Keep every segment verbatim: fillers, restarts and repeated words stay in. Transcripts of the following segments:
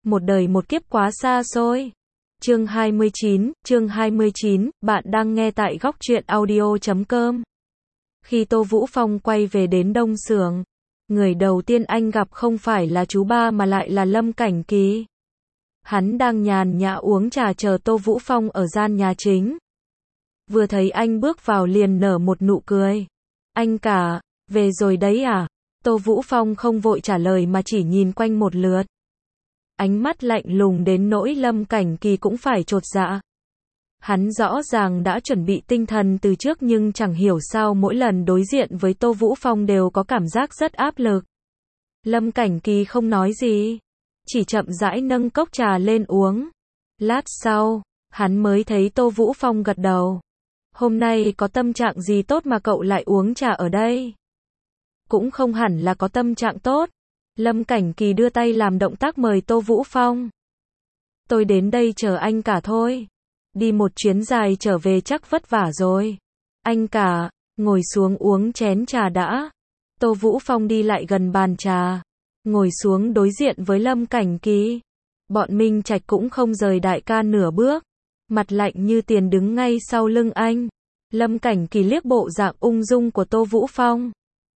một đời một kiếp quá xa xôi. Chương hai mươi chín, chương hai mươi chín, bạn đang nghe tại góc truyện audio chấm com. Khi Tô Vũ Phong quay về đến Đông Xưởng, người đầu tiên anh gặp không phải là chú ba mà lại là Lâm Cảnh Kỳ. Hắn đang nhàn nhã uống trà chờ Tô Vũ Phong ở gian nhà chính. Vừa thấy anh bước vào liền nở một nụ cười. Anh cả, về rồi đấy à? Tô Vũ Phong không vội trả lời mà chỉ nhìn quanh một lượt. Ánh mắt lạnh lùng đến nỗi Lâm Cảnh Kỳ cũng phải chột dạ. Hắn rõ ràng đã chuẩn bị tinh thần từ trước nhưng chẳng hiểu sao mỗi lần đối diện với Tô Vũ Phong đều có cảm giác rất áp lực. Lâm Cảnh Kỳ không nói gì, chỉ chậm rãi nâng cốc trà lên uống. Lát sau, hắn mới thấy Tô Vũ Phong gật đầu. Hôm nay có tâm trạng gì tốt mà cậu lại uống trà ở đây? Cũng không hẳn là có tâm trạng tốt. Lâm Cảnh Kỳ đưa tay làm động tác mời Tô Vũ Phong. Tôi đến đây chờ anh cả thôi. Đi một chuyến dài trở về chắc vất vả rồi. Anh cả, ngồi xuống uống chén trà đã. Tô Vũ Phong đi lại gần bàn trà, ngồi xuống đối diện với Lâm Cảnh Kỳ. Bọn Minh Trạch cũng không rời đại ca nửa bước, mặt lạnh như tiền đứng ngay sau lưng anh. Lâm Cảnh Kỳ liếc bộ dạng ung dung của Tô Vũ Phong,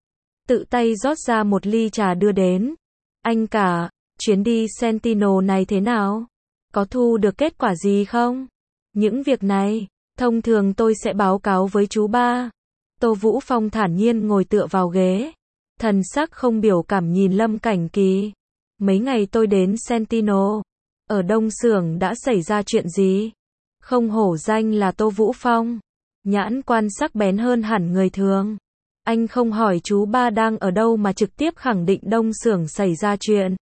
tự tay rót ra một ly trà đưa đến. Anh cả, chuyến đi Sentinel này thế nào? Có thu được kết quả gì không? Những việc này, thông thường tôi sẽ báo cáo với chú ba. Tô Vũ Phong thản nhiên ngồi tựa vào ghế, thần sắc không biểu cảm nhìn Lâm Cảnh Kỳ. Mấy ngày tôi đến Sentinel, ở Đông Xưởng đã xảy ra chuyện gì? Không hổ danh là Tô Vũ Phong, nhãn quan sắc bén hơn hẳn người thường. Anh không hỏi chú ba đang ở đâu mà trực tiếp khẳng định Đông Xưởng xảy ra chuyện.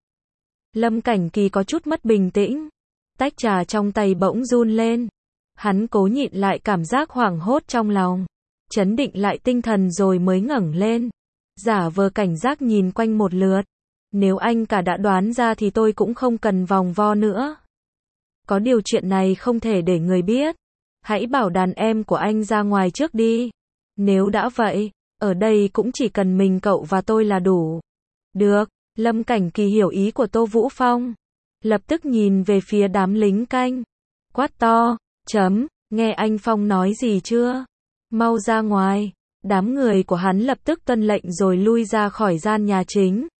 Lâm Cảnh Kỳ có chút mất bình tĩnh, tách trà trong tay bỗng run lên. Hắn cố nhịn lại cảm giác hoảng hốt trong lòng, trấn định lại tinh thần rồi mới ngẩng lên, giả vờ cảnh giác nhìn quanh một lượt. Nếu anh cả đã đoán ra thì tôi cũng không cần vòng vo nữa. Có điều chuyện này không thể để người biết. Hãy bảo đàn em của anh ra ngoài trước đi. Nếu đã vậy, ở đây cũng chỉ cần mình cậu và tôi là đủ. Được, Lâm Cảnh Kỳ hiểu ý của Tô Vũ Phong, lập tức nhìn về phía đám lính canh, quát to, chấm, nghe anh Phong nói gì chưa? Mau ra ngoài. Đám người của hắn lập tức tuân lệnh rồi lui ra khỏi gian nhà chính.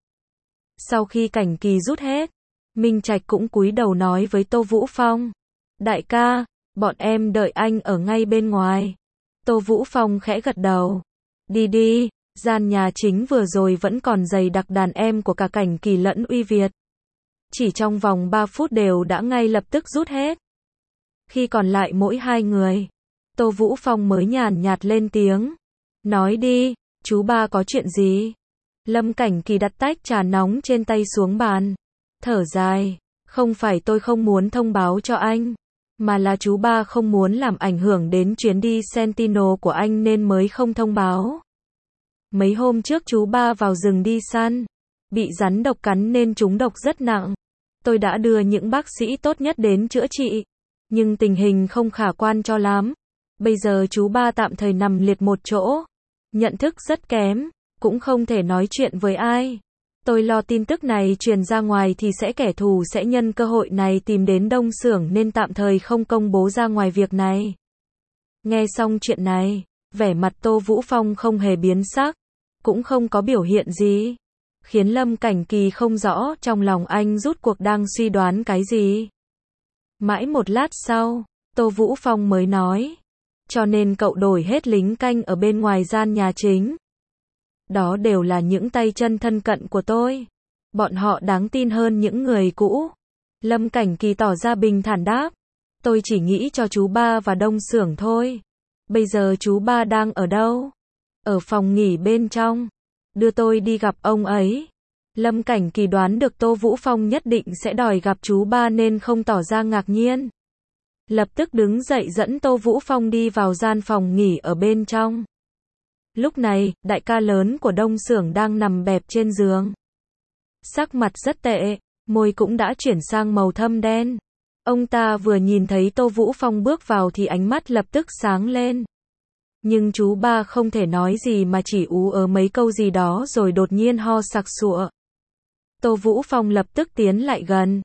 Sau khi Cảnh Kỳ rút hết, Minh Trạch cũng cúi đầu nói với Tô Vũ Phong. Đại ca, bọn em đợi anh ở ngay bên ngoài. Tô Vũ Phong khẽ gật đầu. Đi đi, gian nhà chính vừa rồi vẫn còn dày đặc đàn em của cả Cảnh Kỳ lẫn Uy Việt. Chỉ trong vòng ba phút đều đã ngay lập tức rút hết. Khi còn lại mỗi hai người, Tô Vũ Phong mới nhàn nhạt lên tiếng. Nói đi, chú ba có chuyện gì? Lâm Cảnh Kỳ đặt tách trà nóng trên tay xuống bàn, thở dài. Không phải tôi không muốn thông báo cho anh, mà là chú ba không muốn làm ảnh hưởng đến chuyến đi Sentinel của anh nên mới không thông báo. Mấy hôm trước chú ba vào rừng đi săn, bị rắn độc cắn nên trúng độc rất nặng. Tôi đã đưa những bác sĩ tốt nhất đến chữa trị, nhưng tình hình không khả quan cho lắm. Bây giờ chú ba tạm thời nằm liệt một chỗ, nhận thức rất kém, cũng không thể nói chuyện với ai. Tôi lo tin tức này truyền ra ngoài thì sẽ kẻ thù sẽ nhân cơ hội này tìm đến Đông Xưởng nên tạm thời không công bố ra ngoài việc này. Nghe xong chuyện này, vẻ mặt Tô Vũ Phong không hề biến sắc, cũng không có biểu hiện gì, khiến Lâm Cảnh Kỳ không rõ trong lòng anh rút cuộc đang suy đoán cái gì. Mãi một lát sau, Tô Vũ Phong mới nói. Cho nên cậu đổi hết lính canh ở bên ngoài gian nhà chính. Đó đều là những tay chân thân cận của tôi. Bọn họ đáng tin hơn những người cũ. Lâm Cảnh Kỳ tỏ ra bình thản đáp. Tôi chỉ nghĩ cho chú ba và Đông Xưởng thôi. Bây giờ chú ba đang ở đâu? Ở phòng nghỉ bên trong. Đưa tôi đi gặp ông ấy. Lâm Cảnh Kỳ đoán được Tô Vũ Phong nhất định sẽ đòi gặp chú ba nên không tỏ ra ngạc nhiên. Lập tức đứng dậy dẫn Tô Vũ Phong đi vào gian phòng nghỉ ở bên trong. Lúc này, đại ca lớn của Đông Xưởng đang nằm bẹp trên giường. Sắc mặt rất tệ, môi cũng đã chuyển sang màu thâm đen. Ông ta vừa nhìn thấy Tô Vũ Phong bước vào thì ánh mắt lập tức sáng lên. Nhưng chú ba không thể nói gì mà chỉ ú ớ mấy câu gì đó rồi đột nhiên ho sặc sụa. Tô Vũ Phong lập tức tiến lại gần,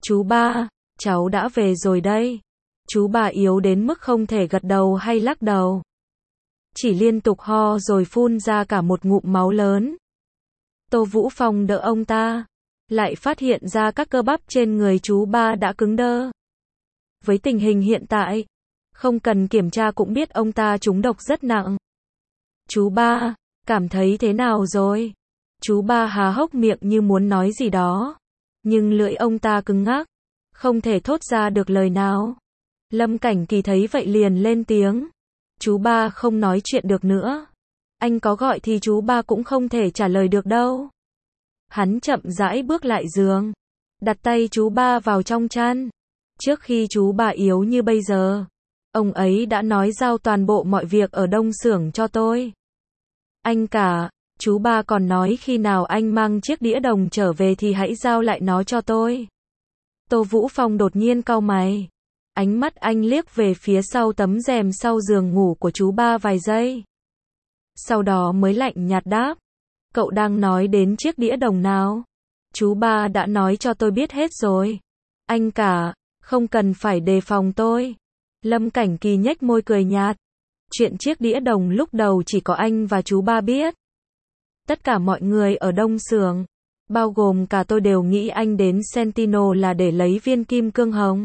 Chú ba, cháu đã về rồi đây. Chú ba yếu đến mức không thể gật đầu hay lắc đầu. Chỉ liên tục ho rồi phun ra cả một ngụm máu lớn. Tô Vũ Phong đỡ ông ta, lại phát hiện ra các cơ bắp trên người chú ba đã cứng đơ. Với tình hình hiện tại, không cần kiểm tra cũng biết ông ta trúng độc rất nặng. Chú ba, cảm thấy thế nào rồi? Chú ba há hốc miệng như muốn nói gì đó, nhưng lưỡi ông ta cứng ngắc, không thể thốt ra được lời nào. Lâm Cảnh Kỳ thấy vậy liền lên tiếng. Chú ba không nói chuyện được nữa. Anh có gọi thì chú ba cũng không thể trả lời được đâu. Hắn chậm rãi bước lại giường, đặt tay chú ba vào trong chăn. Trước khi chú ba yếu như bây giờ, ông ấy đã nói giao toàn bộ mọi việc ở Đông Xưởng cho tôi. Anh cả, chú ba còn nói khi nào anh mang chiếc đĩa đồng trở về thì hãy giao lại nó cho tôi. Tô Vũ Phong đột nhiên cau mày. Ánh mắt anh liếc về phía sau tấm rèm sau giường ngủ của chú ba vài giây. Sau đó mới lạnh nhạt đáp. Cậu đang nói đến chiếc đĩa đồng nào? Chú ba đã nói cho tôi biết hết rồi. Anh cả, không cần phải đề phòng tôi. Lâm Cảnh Kỳ nhếch môi cười nhạt. Chuyện chiếc đĩa đồng lúc đầu chỉ có anh và chú ba biết. Tất cả mọi người ở Đông Xưởng, bao gồm cả tôi đều nghĩ anh đến Sentinel là để lấy viên kim cương hồng.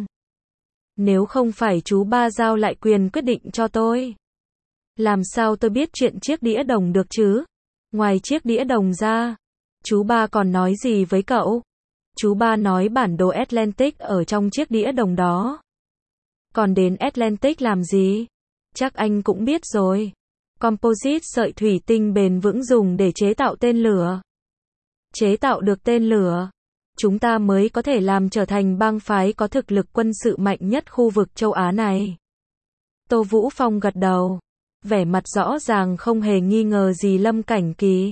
Nếu không phải chú ba giao lại quyền quyết định cho tôi, làm sao tôi biết chuyện chiếc đĩa đồng được chứ? Ngoài chiếc đĩa đồng ra, chú ba còn nói gì với cậu? Chú ba nói bản đồ Atlantic ở trong chiếc đĩa đồng đó. Còn đến Atlantic làm gì? Chắc anh cũng biết rồi. Composite sợi thủy tinh bền vững dùng để chế tạo tên lửa. Chế tạo được tên lửa, chúng ta mới có thể làm trở thành bang phái có thực lực quân sự mạnh nhất khu vực châu Á này. Tô Vũ Phong gật đầu, vẻ mặt rõ ràng không hề nghi ngờ gì Lâm Cảnh Kỳ.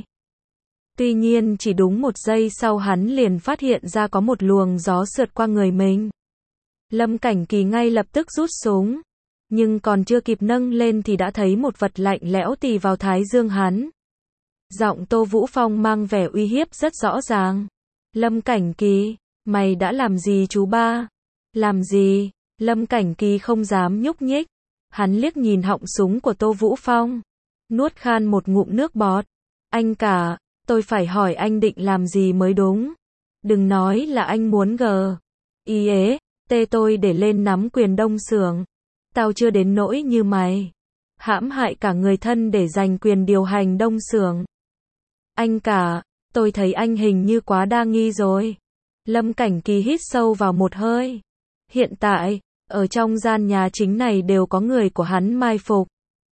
Tuy nhiên chỉ đúng một giây sau hắn liền phát hiện ra có một luồng gió sượt qua người mình. Lâm Cảnh Kỳ ngay lập tức rút súng, nhưng còn chưa kịp nâng lên thì đã thấy một vật lạnh lẽo tì vào thái dương hắn. Giọng Tô Vũ Phong mang vẻ uy hiếp rất rõ ràng. Lâm Cảnh Kỳ, mày đã làm gì chú ba? Làm gì? Lâm Cảnh Kỳ không dám nhúc nhích. Hắn liếc nhìn họng súng của Tô Vũ Phong, nuốt khan một ngụm nước bọt. Anh cả, tôi phải hỏi anh định làm gì mới đúng. Đừng nói là anh muốn gờ. Ý ế, tê tôi để lên nắm quyền Đông Xưởng. Tao chưa đến nỗi như mày. Hãm hại cả người thân để giành quyền điều hành Đông Xưởng. Anh cả, tôi thấy anh hình như quá đa nghi rồi. Lâm Cảnh Kỳ hít sâu vào một hơi. Hiện tại, ở trong gian nhà chính này đều có người của hắn mai phục.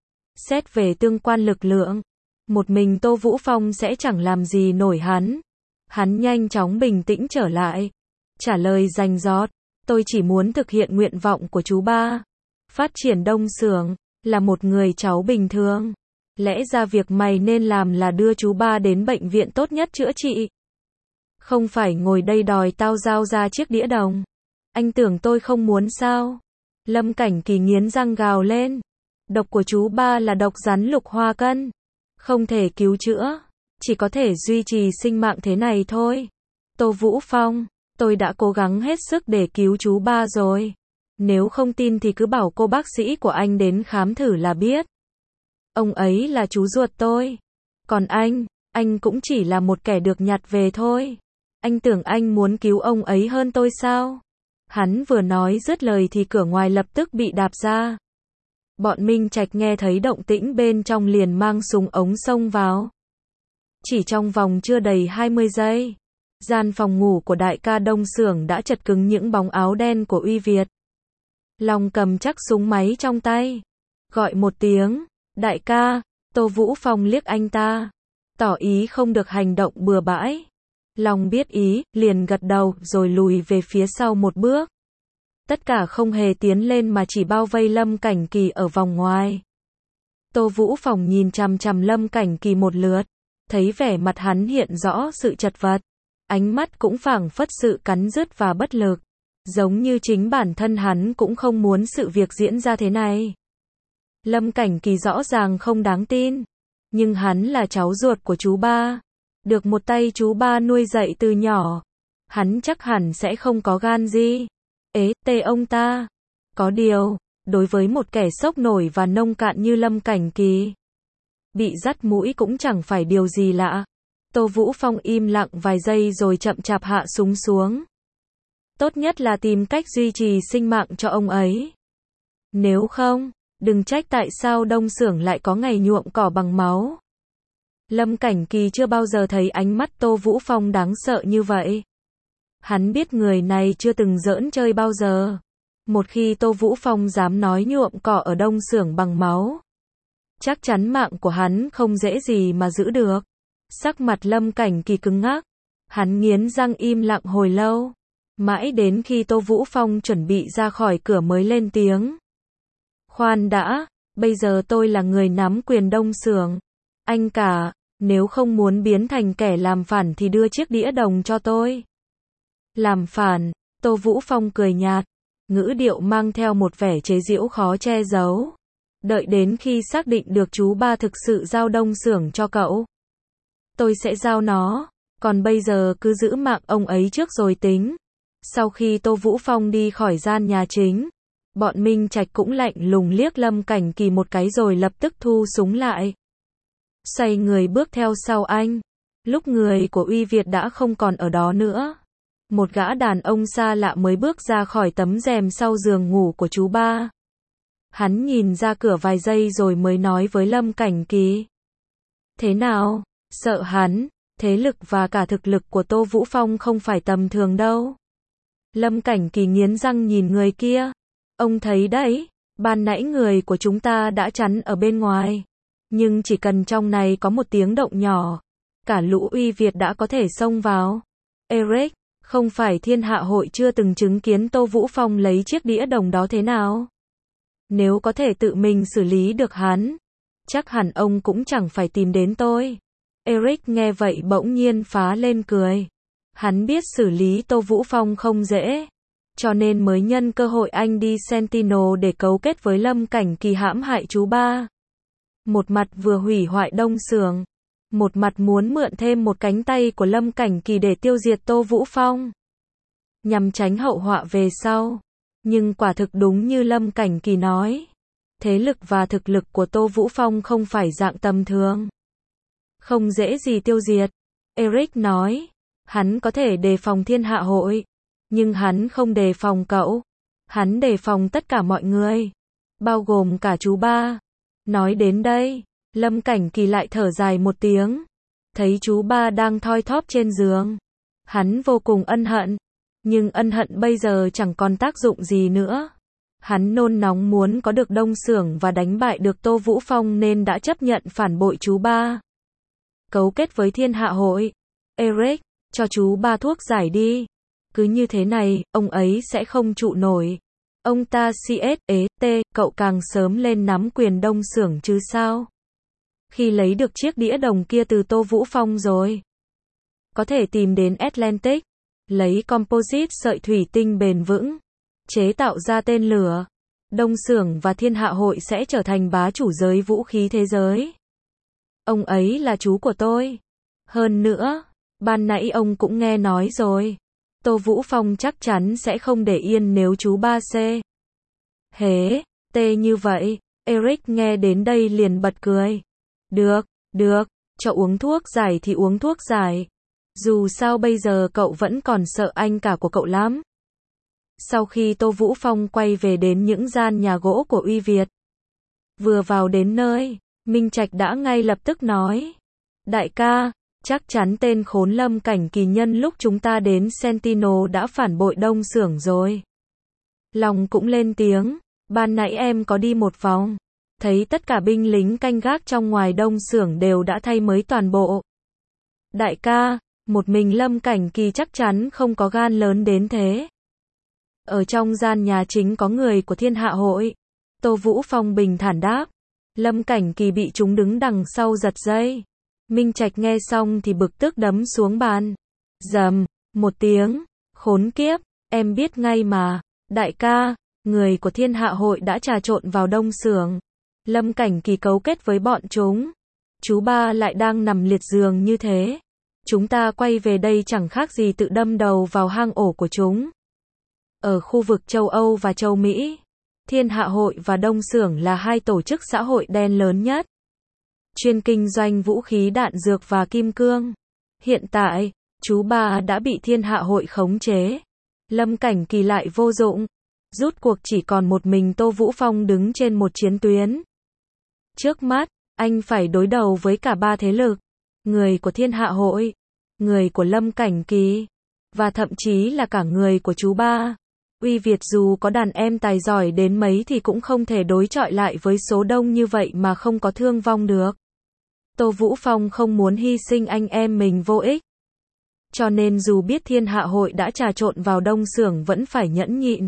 Xét về tương quan lực lượng, một mình Tô Vũ Phong sẽ chẳng làm gì nổi hắn. Hắn nhanh chóng bình tĩnh trở lại. Trả lời rành rọt, tôi chỉ muốn thực hiện nguyện vọng của chú ba. Phát triển Đông Xưởng, là một người cháu bình thường. Lẽ ra việc mày nên làm là đưa chú ba đến bệnh viện tốt nhất chữa trị. Không phải ngồi đây đòi tao giao ra chiếc đĩa đồng. Anh tưởng tôi không muốn sao? Lâm Cảnh Kỳ nghiến răng gào lên. Độc của chú ba là độc rắn lục hoa cân. Không thể cứu chữa. Chỉ có thể duy trì sinh mạng thế này thôi. Tô Vũ Phong, tôi đã cố gắng hết sức để cứu chú ba rồi. Nếu không tin thì cứ bảo cô bác sĩ của anh đến khám thử là biết. Ông ấy là chú ruột tôi. Còn anh, anh cũng chỉ là một kẻ được nhặt về thôi. Anh tưởng anh muốn cứu ông ấy hơn tôi sao? Hắn vừa nói dứt lời thì cửa ngoài lập tức bị đạp ra. Bọn Minh Trạch nghe thấy động tĩnh bên trong liền mang súng ống xông vào. Chỉ trong vòng chưa đầy hai mươi giây, gian phòng ngủ của đại ca Đông Xưởng đã chật cứng những bóng áo đen của Uy Việt. Long cầm chắc súng máy trong tay, gọi một tiếng, đại ca. Tô Vũ Phong liếc anh ta, tỏ ý không được hành động bừa bãi. Long biết ý, liền gật đầu rồi lùi về phía sau một bước. Tất cả không hề tiến lên mà chỉ bao vây Lâm Cảnh Kỳ ở vòng ngoài. Tô Vũ Phong nhìn chằm chằm Lâm Cảnh Kỳ một lượt, thấy vẻ mặt hắn hiện rõ sự chật vật, ánh mắt cũng phảng phất sự cắn rứt và bất lực, giống như chính bản thân hắn cũng không muốn sự việc diễn ra thế này. Lâm Cảnh Kỳ rõ ràng không đáng tin, nhưng hắn là cháu ruột của chú ba, được một tay chú ba nuôi dạy từ nhỏ. Hắn chắc hẳn sẽ không có gan gì. Ế, tê ông ta. Có điều, đối với một kẻ sốc nổi và nông cạn như Lâm Cảnh Kỳ, bị dắt mũi cũng chẳng phải điều gì lạ. Tô Vũ Phong im lặng vài giây rồi chậm chạp hạ súng xuống. Tốt nhất là tìm cách duy trì sinh mạng cho ông ấy. Nếu không, đừng trách tại sao Đông Xưởng lại có ngày nhuộm cỏ bằng máu. Lâm Cảnh Kỳ chưa bao giờ thấy ánh mắt Tô Vũ Phong đáng sợ như vậy. Hắn biết người này chưa từng giỡn chơi bao giờ. Một khi Tô Vũ Phong dám nói nhuộm cỏ ở Đông Xưởng bằng máu, chắc chắn mạng của hắn không dễ gì mà giữ được. Sắc mặt Lâm Cảnh Kỳ cứng ngắc. Hắn nghiến răng im lặng hồi lâu. Mãi đến khi Tô Vũ Phong chuẩn bị ra khỏi cửa mới lên tiếng. Khoan đã, bây giờ tôi là người nắm quyền Đông Xưởng. Anh cả, nếu không muốn biến thành kẻ làm phản thì đưa chiếc đĩa đồng cho tôi. Làm phản, Tô Vũ Phong cười nhạt. Ngữ điệu mang theo một vẻ chế giễu khó che giấu. Đợi đến khi xác định được chú ba thực sự giao Đông Xưởng cho cậu, tôi sẽ giao nó. Còn bây giờ cứ giữ mạng ông ấy trước rồi tính. Sau khi Tô Vũ Phong đi khỏi gian nhà chính, bọn Minh Trạch cũng lạnh lùng liếc Lâm Cảnh Kỳ một cái rồi lập tức thu súng lại. Xoay người bước theo sau anh. Lúc người của Uy Việt đã không còn ở đó nữa, một gã đàn ông xa lạ mới bước ra khỏi tấm rèm sau giường ngủ của chú ba. Hắn nhìn ra cửa vài giây rồi mới nói với Lâm Cảnh Kỳ. Thế nào? Sợ hắn? Thế lực và cả thực lực của Tô Vũ Phong không phải tầm thường đâu. Lâm Cảnh Kỳ nghiến răng nhìn người kia. Ông thấy đấy, ban nãy người của chúng ta đã chắn ở bên ngoài. Nhưng chỉ cần trong này có một tiếng động nhỏ, cả lũ Uy Việt đã có thể xông vào. Eric, không phải Thiên Hạ Hội chưa từng chứng kiến Tô Vũ Phong lấy chiếc đĩa đồng đó thế nào? Nếu có thể tự mình xử lý được hắn, chắc hẳn ông cũng chẳng phải tìm đến tôi. Eric nghe vậy bỗng nhiên phá lên cười. Hắn biết xử lý Tô Vũ Phong không dễ, cho nên mới nhân cơ hội anh đi Sentinel để cấu kết với Lâm Cảnh Kỳ hãm hại chú ba. Một mặt vừa hủy hoại Đông Xưởng, một mặt muốn mượn thêm một cánh tay của Lâm Cảnh Kỳ để tiêu diệt Tô Vũ Phong, nhằm tránh hậu họa về sau. Nhưng quả thực đúng như Lâm Cảnh Kỳ nói, thế lực và thực lực của Tô Vũ Phong không phải dạng tầm thường, không dễ gì tiêu diệt. Eric nói, hắn có thể đề phòng Thiên Hạ Hội, nhưng hắn không đề phòng cậu. Hắn đề phòng tất cả mọi người, bao gồm cả chú ba. Nói đến đây, Lâm Cảnh Kỳ lại thở dài một tiếng. Thấy chú ba đang thoi thóp trên giường, hắn vô cùng ân hận. Nhưng ân hận bây giờ chẳng còn tác dụng gì nữa. Hắn nôn nóng muốn có được Đông Xưởng và đánh bại được Tô Vũ Phong nên đã chấp nhận phản bội chú ba, cấu kết với Thiên Hạ Hội. Eric, cho chú ba thuốc giải đi. Cứ như thế này, ông ấy sẽ không trụ nổi. Ông ta CS, ế, t, cậu càng sớm lên nắm quyền Đông Xưởng chứ sao? Khi lấy được chiếc đĩa đồng kia từ Tô Vũ Phong rồi, có thể tìm đến Atlantic, lấy composite sợi thủy tinh bền vững, chế tạo ra tên lửa. Đông Xưởng và Thiên Hạ Hội sẽ trở thành bá chủ giới vũ khí thế giới. Ông ấy là chú của tôi. Hơn nữa, ban nãy ông cũng nghe nói rồi. Tô Vũ Phong chắc chắn sẽ không để yên nếu chú ba C. Hế, tê như vậy. Eric nghe đến đây liền bật cười. Được, được, cho uống thuốc giải thì uống thuốc giải. Dù sao bây giờ cậu vẫn còn sợ anh cả của cậu lắm. Sau khi Tô Vũ Phong quay về đến những gian nhà gỗ của Uy Việt, vừa vào đến nơi, Minh Trạch đã ngay lập tức nói. Đại ca, chắc chắn tên khốn Lâm Cảnh Kỳ nhân lúc chúng ta đến Sentinel đã phản bội Đông Xưởng rồi. Lòng cũng lên tiếng, ban nãy em có đi một vòng, thấy tất cả binh lính canh gác trong ngoài Đông Xưởng đều đã thay mới toàn bộ. Đại ca, một mình Lâm Cảnh Kỳ chắc chắn không có gan lớn đến thế. Ở trong gian nhà chính có người của Thiên Hạ Hội. Tô Vũ Phong bình thản đáp. Lâm Cảnh Kỳ bị chúng đứng đằng sau giật dây. Minh Trạch nghe xong thì bực tức đấm xuống bàn. Rầm, một tiếng. Khốn kiếp, em biết ngay mà. Đại ca, người của Thiên Hạ Hội đã trà trộn vào Đông Xưởng. Lâm Cảnh Kỳ cấu kết với bọn chúng. Chú ba lại đang nằm liệt giường như thế. Chúng ta quay về đây chẳng khác gì tự đâm đầu vào hang ổ của chúng. Ở khu vực châu Âu và châu Mỹ, Thiên Hạ Hội và Đông Xưởng là hai tổ chức xã hội đen lớn nhất, chuyên kinh doanh vũ khí đạn dược và kim cương. Hiện tại, chú ba đã bị Thiên Hạ Hội khống chế. Lâm Cảnh Kỳ lại vô dụng. Rút cuộc chỉ còn một mình Tô Vũ Phong đứng trên một chiến tuyến. Trước mắt, anh phải đối đầu với cả ba thế lực. Người của Thiên Hạ Hội, người của Lâm Cảnh Kỳ, và thậm chí là cả người của chú ba. Uy Việt dù có đàn em tài giỏi đến mấy thì cũng không thể đối chọi lại với số đông như vậy mà không có thương vong được. Tô Vũ Phong không muốn hy sinh anh em mình vô ích. Cho nên dù biết Thiên Hạ Hội đã trà trộn vào Đông Xưởng vẫn phải nhẫn nhịn.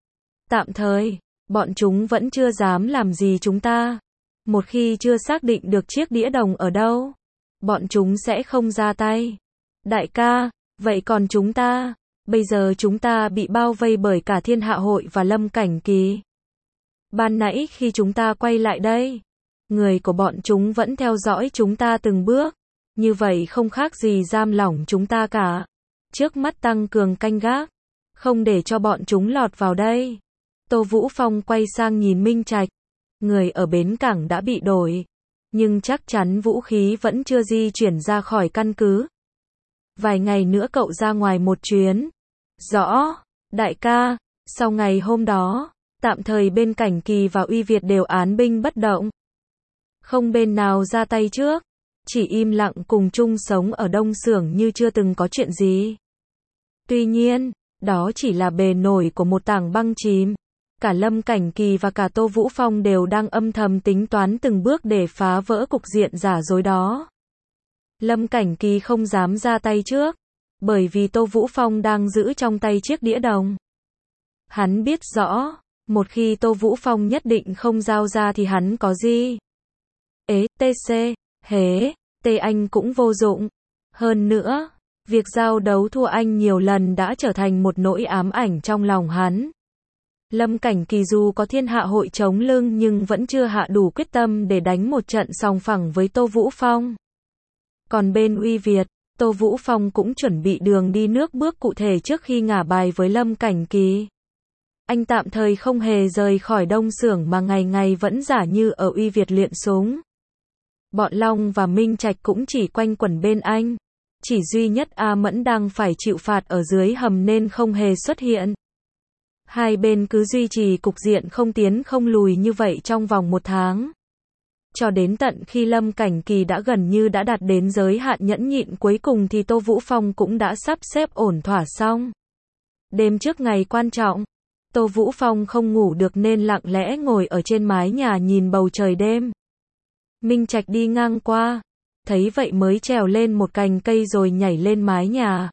Tạm thời, bọn chúng vẫn chưa dám làm gì chúng ta. Một khi chưa xác định được chiếc đĩa đồng ở đâu, bọn chúng sẽ không ra tay. Đại ca, vậy còn chúng ta? Bây giờ chúng ta bị bao vây bởi cả Thiên Hạ Hội và Lâm Cảnh Kỳ. Ban nãy khi chúng ta quay lại đây, người của bọn chúng vẫn theo dõi chúng ta từng bước. Như vậy không khác gì giam lỏng chúng ta cả. Trước mắt tăng cường canh gác, không để cho bọn chúng lọt vào đây. Tô Vũ Phong quay sang nhìn Minh Trạch. Người ở bến cảng đã bị đổi, nhưng chắc chắn vũ khí vẫn chưa di chuyển ra khỏi căn cứ. Vài ngày nữa cậu ra ngoài một chuyến. Rõ, đại ca. Sau ngày hôm đó, tạm thời bên Cảnh Kỳ và Uy Việt đều án binh bất động. Không bên nào ra tay trước, chỉ im lặng cùng chung sống ở Đông Xưởng như chưa từng có chuyện gì. Tuy nhiên, đó chỉ là bề nổi của một tảng băng chìm. Cả Lâm Cảnh Kỳ và cả Tô Vũ Phong đều đang âm thầm tính toán từng bước để phá vỡ cục diện giả dối đó. Lâm Cảnh Kỳ không dám ra tay trước, bởi vì Tô Vũ Phong đang giữ trong tay chiếc đĩa đồng. Hắn biết rõ, một khi Tô Vũ Phong nhất định không giao ra thì hắn có gì. Ế, tê xê, hế, tê anh cũng vô dụng. Hơn nữa, việc giao đấu thua anh nhiều lần đã trở thành một nỗi ám ảnh trong lòng hắn. Lâm Cảnh Kỳ dù có Thiên Hạ Hội chống lưng nhưng vẫn chưa hạ đủ quyết tâm để đánh một trận sòng phẳng với Tô Vũ Phong. Còn bên Uy Việt, Tô Vũ Phong cũng chuẩn bị đường đi nước bước cụ thể trước khi ngả bài với Lâm Cảnh Kỳ. Anh tạm thời không hề rời khỏi Đông Xưởng mà ngày ngày vẫn giả như ở Uy Việt luyện súng. Bọn Long và Minh Trạch cũng chỉ quanh quẩn bên anh. Chỉ duy nhất A Mẫn đang phải chịu phạt ở dưới hầm nên không hề xuất hiện. Hai bên cứ duy trì cục diện không tiến không lùi như vậy trong vòng một tháng. Cho đến tận khi Lâm Cảnh Kỳ đã gần như đã đạt đến giới hạn nhẫn nhịn cuối cùng thì Tô Vũ Phong cũng đã sắp xếp ổn thỏa xong. Đêm trước ngày quan trọng, Tô Vũ Phong không ngủ được nên lặng lẽ ngồi ở trên mái nhà nhìn bầu trời đêm. Minh Trạch đi ngang qua, thấy vậy mới trèo lên một cành cây rồi nhảy lên mái nhà.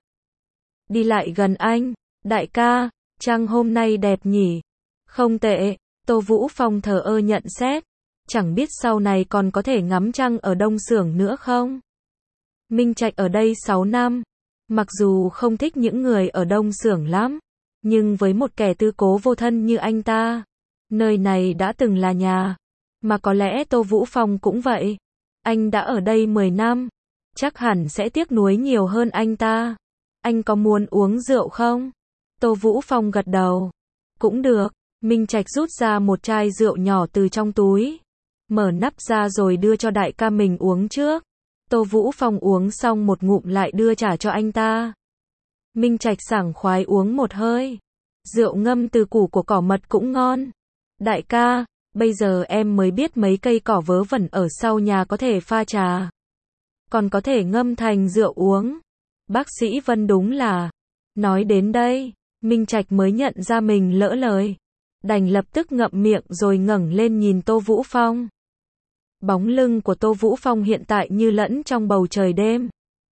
Đi lại gần anh, đại ca, trăng hôm nay đẹp nhỉ? Không tệ, Tô Vũ Phong thờ ơ nhận xét. Chẳng biết sau này còn có thể ngắm trăng ở Đông Xưởng nữa không? Minh Trạch ở đây sáu năm. Mặc dù không thích những người ở Đông Xưởng lắm, nhưng với một kẻ tư cố vô thân như anh ta, nơi này đã từng là nhà. Mà có lẽ Tô Vũ Phong cũng vậy. Anh đã ở đây mười năm, chắc hẳn sẽ tiếc nuối nhiều hơn anh ta. Anh có muốn uống rượu không? Tô Vũ Phong gật đầu. Cũng được. Minh Trạch rút ra một chai rượu nhỏ từ trong túi, mở nắp ra rồi đưa cho đại ca mình uống trước. Tô Vũ Phong uống xong một ngụm lại đưa trả cho anh ta. Minh Trạch sảng khoái uống một hơi. Rượu ngâm từ củ của cỏ mật cũng ngon. Đại ca, bây giờ em mới biết mấy cây cỏ vớ vẩn ở sau nhà có thể pha trà, còn có thể ngâm thành rượu uống. Bác sĩ Vân đúng là... Nói đến đây, Minh Trạch mới nhận ra mình lỡ lời. Đành lập tức ngậm miệng rồi ngẩng lên nhìn Tô Vũ Phong. Bóng lưng của Tô Vũ Phong hiện tại như lẫn trong bầu trời đêm.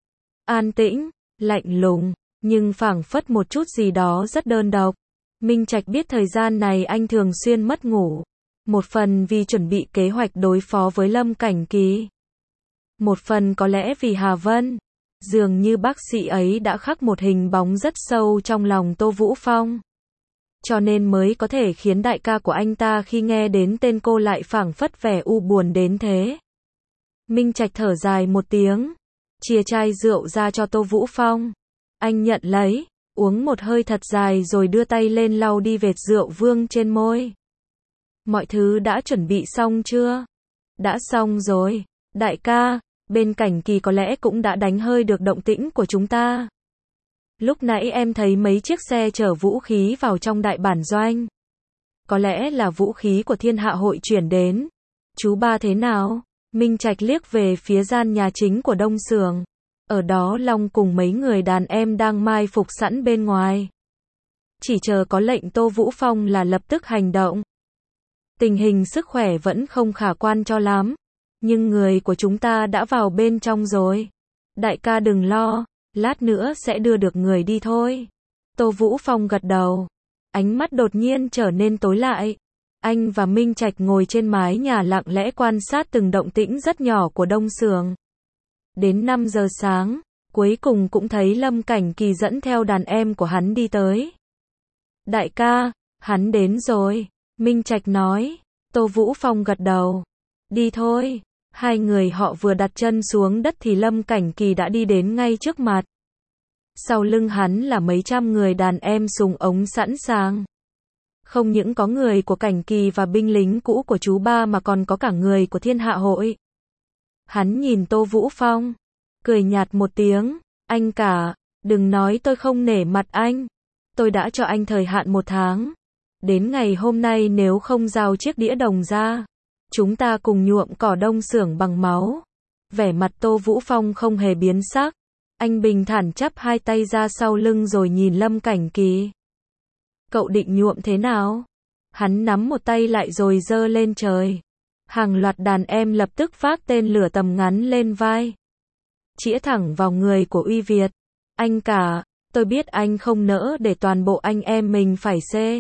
An tĩnh, lạnh lùng, nhưng phảng phất một chút gì đó rất đơn độc. Minh Trạch biết thời gian này anh thường xuyên mất ngủ. Một phần vì chuẩn bị kế hoạch đối phó với Lâm Cảnh Kỳ. Một phần có lẽ vì Hà Vân. Dường như bác sĩ ấy đã khắc một hình bóng rất sâu trong lòng Tô Vũ Phong. Cho nên mới có thể khiến đại ca của anh ta khi nghe đến tên cô lại phảng phất vẻ u buồn đến thế. Minh Trạch thở dài một tiếng. chia chai rượu ra cho Tô Vũ Phong. Anh nhận lấy, uống một hơi thật dài rồi đưa tay lên lau đi vệt rượu vương trên môi. Mọi thứ đã chuẩn bị xong chưa? Đã xong rồi. Đại ca, bên Cảnh Kỳ có lẽ cũng đã đánh hơi được động tĩnh của chúng ta. Lúc nãy em thấy mấy chiếc xe chở vũ khí vào trong đại bản doanh. Có lẽ là vũ khí của Thiên Hạ Hội chuyển đến. Chú ba thế nào? Minh Trạch liếc về phía gian nhà chính của Đông Xưởng. Ở đó Long cùng mấy người đàn em đang mai phục sẵn bên ngoài. Chỉ chờ có lệnh Tô Vũ Phong là lập tức hành động. Tình hình sức khỏe vẫn không khả quan cho lắm. Nhưng người của chúng ta đã vào bên trong rồi. Đại ca đừng lo, lát nữa sẽ đưa được người đi thôi. Tô Vũ Phong gật đầu. Ánh mắt đột nhiên trở nên tối lại. Anh và Minh Trạch ngồi trên mái nhà lặng lẽ quan sát từng động tĩnh rất nhỏ của Đông Xưởng. Đến năm giờ sáng, cuối cùng cũng thấy Lâm Cảnh Kỳ dẫn theo đàn em của hắn đi tới. Đại ca, hắn đến rồi, Minh Trạch nói. Tô Vũ Phong gật đầu. Đi thôi. Hai người họ vừa đặt chân xuống đất thì Lâm Cảnh Kỳ đã đi đến ngay trước mặt. Sau lưng hắn là mấy trăm người đàn em súng ống sẵn sàng. Không những có người của Cảnh Kỳ và binh lính cũ của chú ba mà còn có cả người của Thiên Hạ Hội. Hắn nhìn Tô Vũ Phong, cười nhạt một tiếng. Anh cả, đừng nói tôi không nể mặt anh. Tôi đã cho anh thời hạn một tháng. Đến ngày hôm nay nếu không giao chiếc đĩa đồng ra, chúng ta cùng nhuộm cỏ Đông Xưởng bằng máu. Vẻ mặt Tô Vũ Phong không hề biến sắc. Anh bình thản chắp hai tay ra sau lưng rồi nhìn Lâm Cảnh Kỳ. Cậu định nhuộm thế nào? Hắn nắm một tay lại rồi giơ lên trời. Hàng loạt đàn em lập tức phát tên lửa tầm ngắn lên vai. Chĩa thẳng vào người của Uy Việt. Anh cả, tôi biết anh không nỡ để toàn bộ anh em mình phải xê.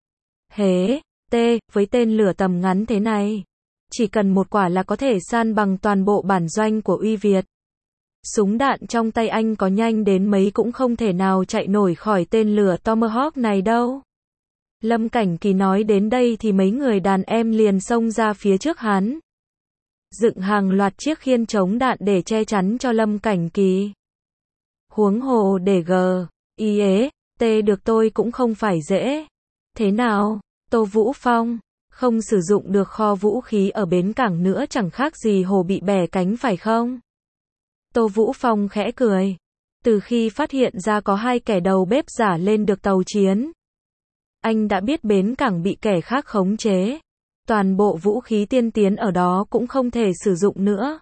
Hế, tê, với tên lửa tầm ngắn thế này. Chỉ cần một quả là có thể san bằng toàn bộ bản doanh của Uy Việt. Súng đạn trong tay anh có nhanh đến mấy cũng không thể nào chạy nổi khỏi tên lửa Tomahawk này đâu. Lâm Cảnh Kỳ nói đến đây thì mấy người đàn em liền xông ra phía trước hắn. Dựng hàng loạt chiếc khiên chống đạn để che chắn cho Lâm Cảnh Kỳ. Huống hồ để G, I ế, T được tôi cũng không phải dễ. Thế nào, Tô Vũ Phong, không sử dụng được kho vũ khí ở bến cảng nữa chẳng khác gì hồ bị bẻ cánh phải không? Tô Vũ Phong khẽ cười. Từ khi phát hiện ra có hai kẻ đầu bếp giả lên được tàu chiến, anh đã biết bến cảng bị kẻ khác khống chế. Toàn bộ vũ khí tiên tiến ở đó cũng không thể sử dụng nữa.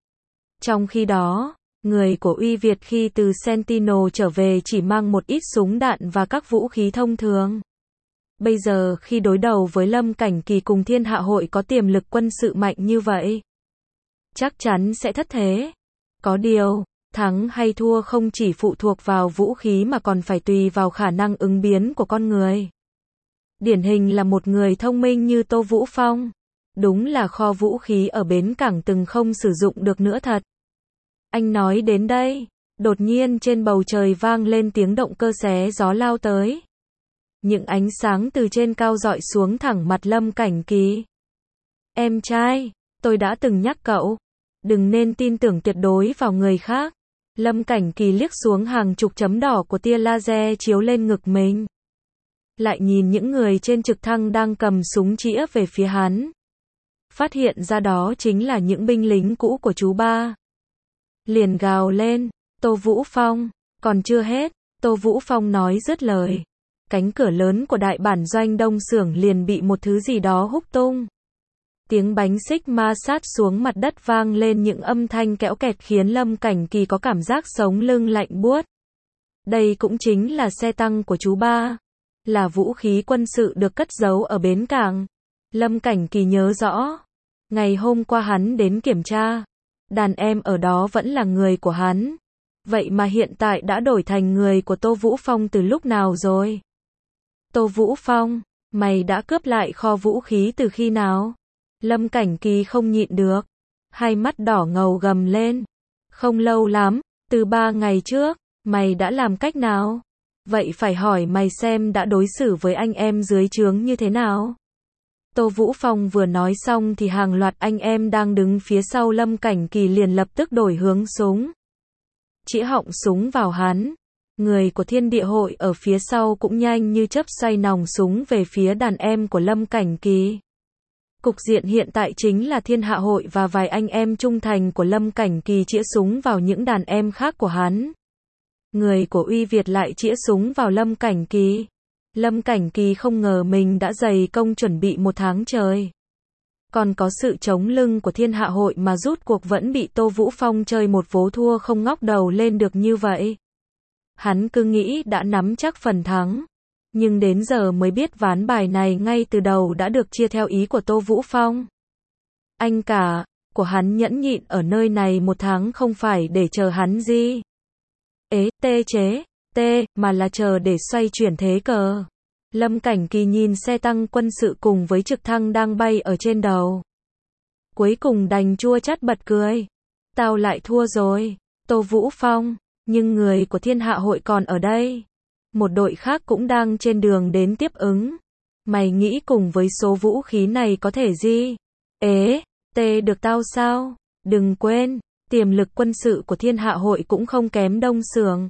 Trong khi đó, người của Uy Việt khi từ Sentinel trở về chỉ mang một ít súng đạn và các vũ khí thông thường. Bây giờ khi đối đầu với Lâm Cảnh Kỳ cùng Thiên Hạ Hội có tiềm lực quân sự mạnh như vậy, chắc chắn sẽ thất thế. Có điều, thắng hay thua không chỉ phụ thuộc vào vũ khí mà còn phải tùy vào khả năng ứng biến của con người. Điển hình là một người thông minh như Tô Vũ Phong. Đúng là kho vũ khí ở bến cảng từng không sử dụng được nữa thật. Anh nói đến đây, đột nhiên trên bầu trời vang lên tiếng động cơ xé gió lao tới. Những ánh sáng từ trên cao rọi xuống thẳng mặt Lâm Cảnh Kỳ. Em trai, tôi đã từng nhắc cậu, đừng nên tin tưởng tuyệt đối vào người khác. Lâm Cảnh Kỳ liếc xuống hàng chục chấm đỏ của tia laser chiếu lên ngực mình. Lại nhìn những người trên trực thăng đang cầm súng chĩa về phía hắn. Phát hiện ra đó chính là những binh lính cũ của chú ba. Liền gào lên, Tô Vũ Phong, còn chưa hết, Tô Vũ Phong nói dứt lời. Cánh cửa lớn của đại bản doanh Đông Xưởng liền bị một thứ gì đó húc tung. Tiếng bánh xích ma sát xuống mặt đất vang lên những âm thanh kẽo kẹt khiến Lâm Cảnh Kỳ có cảm giác sống lưng lạnh buốt. Đây cũng chính là xe tăng của chú ba. Là vũ khí quân sự được cất giấu ở bến cảng. Lâm Cảnh Kỳ nhớ rõ. Ngày hôm qua hắn đến kiểm tra. Đàn em ở đó vẫn là người của hắn. Vậy mà hiện tại đã đổi thành người của Tô Vũ Phong từ lúc nào rồi? Tô Vũ Phong, mày đã cướp lại kho vũ khí từ khi nào? Lâm Cảnh Kỳ không nhịn được. Hai mắt đỏ ngầu gầm lên. Không lâu lắm, từ ba ngày trước, mày đã làm cách nào? Vậy phải hỏi mày xem đã đối xử với anh em dưới trướng như thế nào? Tô Vũ Phong vừa nói xong thì hàng loạt anh em đang đứng phía sau Lâm Cảnh Kỳ liền lập tức đổi hướng súng. chĩa họng súng vào hắn. Người của Thiên Địa Hội ở phía sau cũng nhanh như chớp xoay nòng súng về phía đàn em của Lâm Cảnh Kỳ. Cục diện hiện tại chính là Thiên Hạ Hội và vài anh em trung thành của Lâm Cảnh Kỳ chĩa súng vào những đàn em khác của hắn. Người của Uy Việt lại chĩa súng vào Lâm Cảnh Kỳ. Lâm Cảnh Kỳ không ngờ mình đã dày công chuẩn bị một tháng trời. Còn có sự chống lưng của Thiên Hạ Hội mà rút cuộc vẫn bị Tô Vũ Phong chơi một vố thua không ngóc đầu lên được như vậy. Hắn cứ nghĩ đã nắm chắc phần thắng. Nhưng đến giờ mới biết ván bài này ngay từ đầu đã được chia theo ý của Tô Vũ Phong. Anh cả, của hắn nhẫn nhịn ở nơi này một tháng không phải để chờ hắn gì. Ế, tê chế, tê, mà là chờ để xoay chuyển thế cờ. Lâm Cảnh Kỳ nhìn xe tăng quân sự cùng với trực thăng đang bay ở trên đầu. Cuối cùng đành chua chát bật cười. Tao lại thua rồi, Tô Vũ Phong, nhưng người của Thiên Hạ Hội còn ở đây. Một đội khác cũng đang trên đường đến tiếp ứng. Mày nghĩ cùng với số vũ khí này có thể gì? Ế, tê được tao sao? Đừng quên, tiềm lực quân sự của Thiên Hạ Hội cũng không kém Đông Sưởng.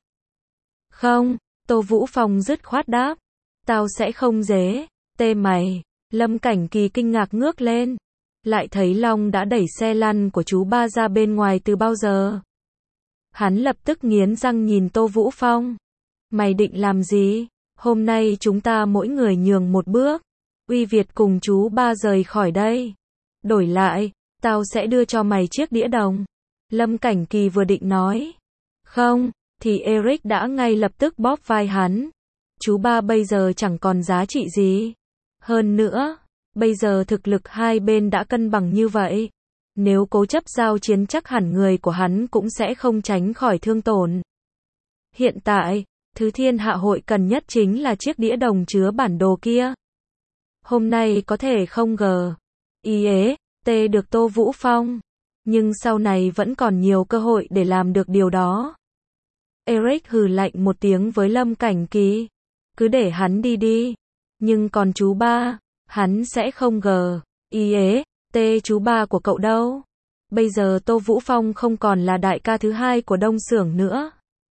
Không, Tô Vũ Phong dứt khoát đáp. Tao sẽ không dế, tê mày. Lâm Cảnh Kỳ kinh ngạc ngước lên. Lại thấy Long đã đẩy xe lăn của chú ba ra bên ngoài từ bao giờ. Hắn lập tức nghiến răng nhìn Tô Vũ Phong. Mày định làm gì? Hôm nay chúng ta mỗi người nhường một bước. Uy Việt cùng chú ba rời khỏi đây. Đổi lại, tao sẽ đưa cho mày chiếc đĩa đồng. Lâm Cảnh Kỳ vừa định nói. Không, thì Eric đã ngay lập tức bóp vai hắn. Chú ba bây giờ chẳng còn giá trị gì. Hơn nữa, bây giờ thực lực hai bên đã cân bằng như vậy. Nếu cố chấp giao chiến chắc hẳn người của hắn cũng sẽ không tránh khỏi thương tổn. Hiện tại, thứ Thiên Hạ Hội cần nhất chính là chiếc đĩa đồng chứa bản đồ kia. Hôm nay có thể không gờ, y ế, tê được Tô Vũ Phong. Nhưng sau này vẫn còn nhiều cơ hội để làm được điều đó. Eric hừ lạnh một tiếng với Lâm Cảnh Kỳ. Cứ để hắn đi đi. Nhưng còn chú ba, hắn sẽ không gờ, y ế, tê chú ba của cậu đâu. Bây giờ Tô Vũ Phong không còn là đại ca thứ hai của Đông Sưởng nữa.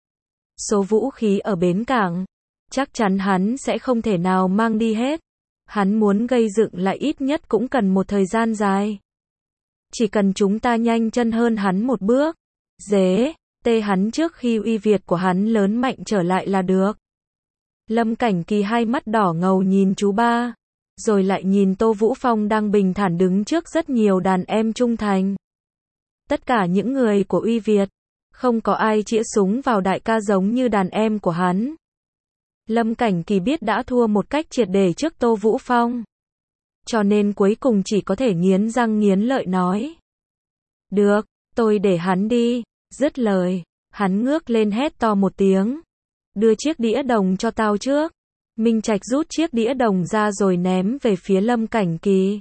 Số vũ khí ở bến cảng, chắc chắn hắn sẽ không thể nào mang đi hết. Hắn muốn gây dựng lại ít nhất cũng cần một thời gian dài. Chỉ cần chúng ta nhanh chân hơn hắn một bước, dễ, tê hắn trước khi Uy Việt của hắn lớn mạnh trở lại là được. Lâm Cảnh Kỳ hai mắt đỏ ngầu nhìn chú ba, rồi lại nhìn Tô Vũ Phong đang bình thản đứng trước rất nhiều đàn em trung thành. Tất cả những người của Uy Việt, không có ai chĩa súng vào đại ca giống như đàn em của hắn. Lâm Cảnh Kỳ biết đã thua một cách triệt để trước Tô Vũ Phong. Cho nên cuối cùng chỉ có thể nghiến răng nghiến lợi nói. Được, tôi để hắn đi. Dứt lời, hắn ngước lên hét to một tiếng. Đưa chiếc đĩa đồng cho tao trước. Minh Trạch rút chiếc đĩa đồng ra rồi ném về phía Lâm Cảnh Kỳ.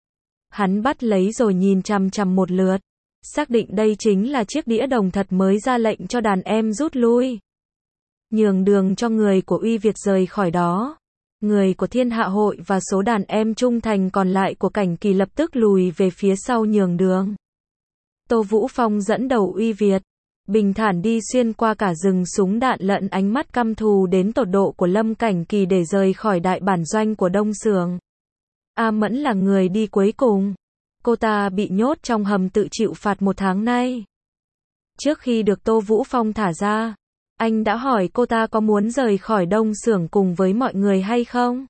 Hắn bắt lấy rồi nhìn chằm chằm một lượt. Xác định đây chính là chiếc đĩa đồng thật mới ra lệnh cho đàn em rút lui. Nhường đường cho người của Uy Việt rời khỏi đó. Người của Thiên Hạ Hội và số đàn em trung thành còn lại của Cảnh Kỳ lập tức lùi về phía sau nhường đường. Tô Vũ Phong dẫn đầu Uy Việt, bình thản đi xuyên qua cả rừng súng đạn lẫn ánh mắt căm thù đến tột độ của Lâm Cảnh Kỳ để rời khỏi đại bản doanh của Đông Sưởng. A Mẫn là người đi cuối cùng. Cô ta bị nhốt trong hầm tự chịu phạt một tháng nay. Trước khi được Tô Vũ Phong thả ra, anh đã hỏi cô ta có muốn rời khỏi Đông Sưởng cùng với mọi người hay không?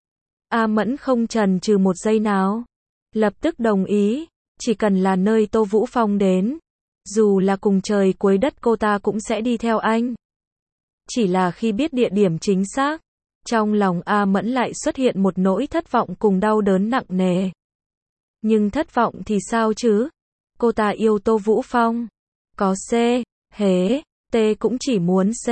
A Mẫn không chần chừ một giây nào. Lập tức đồng ý, chỉ cần là nơi Tô Vũ Phong đến. Dù là cùng trời cuối đất cô ta cũng sẽ đi theo anh. Chỉ là khi biết địa điểm chính xác, trong lòng A Mẫn lại xuất hiện một nỗi thất vọng cùng đau đớn nặng nề. Nhưng thất vọng thì sao chứ? Cô ta yêu Tô Vũ Phong. Có C, hế, T cũng chỉ muốn C,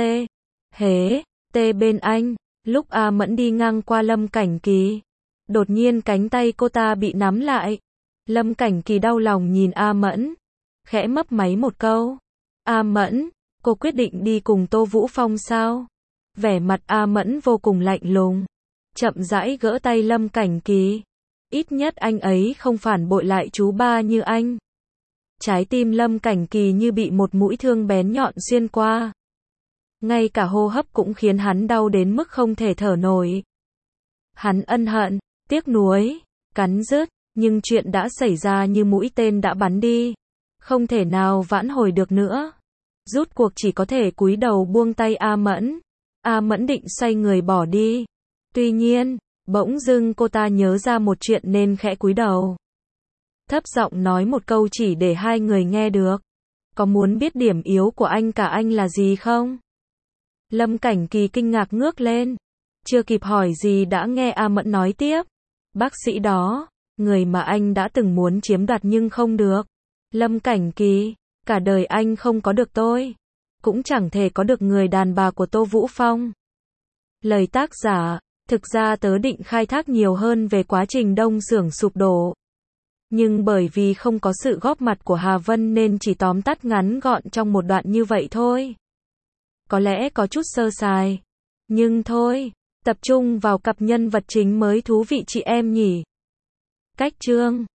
hế, T bên anh. Lúc A Mẫn đi ngang qua Lâm Cảnh Kỳ, đột nhiên cánh tay cô ta bị nắm lại. Lâm Cảnh Kỳ đau lòng nhìn A Mẫn, khẽ mấp máy một câu. A Mẫn, cô quyết định đi cùng Tô Vũ Phong sao? Vẻ mặt A Mẫn vô cùng lạnh lùng, chậm rãi gỡ tay Lâm Cảnh Kỳ. Ít nhất anh ấy không phản bội lại chú ba như anh. Trái tim Lâm Cảnh Kỳ như bị một mũi thương bén nhọn xuyên qua. Ngay cả hô hấp cũng khiến hắn đau đến mức không thể thở nổi. Hắn ân hận, tiếc nuối, cắn rứt, nhưng chuyện đã xảy ra như mũi tên đã bắn đi. Không thể nào vãn hồi được nữa. Rút cuộc chỉ có thể cúi đầu buông tay A Mẫn. A Mẫn định xoay người bỏ đi. Tuy nhiên, bỗng dưng cô ta nhớ ra một chuyện nên khẽ cúi đầu. Thấp giọng nói một câu chỉ để hai người nghe được. Có muốn biết điểm yếu của anh cả anh là gì không? Lâm Cảnh Kỳ kinh ngạc ngước lên. Chưa kịp hỏi gì đã nghe A Mẫn nói tiếp. Bác sĩ đó, người mà anh đã từng muốn chiếm đoạt nhưng không được. Lâm Cảnh Kỳ, cả đời anh không có được tôi. Cũng chẳng thể có được người đàn bà của Tô Vũ Phong. Lời tác giả, thực ra tớ định khai thác nhiều hơn về quá trình Đông Xưởng sụp đổ. Nhưng bởi vì không có sự góp mặt của Hà Vân nên chỉ tóm tắt ngắn gọn trong một đoạn như vậy thôi. Có lẽ có chút sơ sài. Nhưng thôi, tập trung vào cặp nhân vật chính mới thú vị chị em nhỉ. Cách chương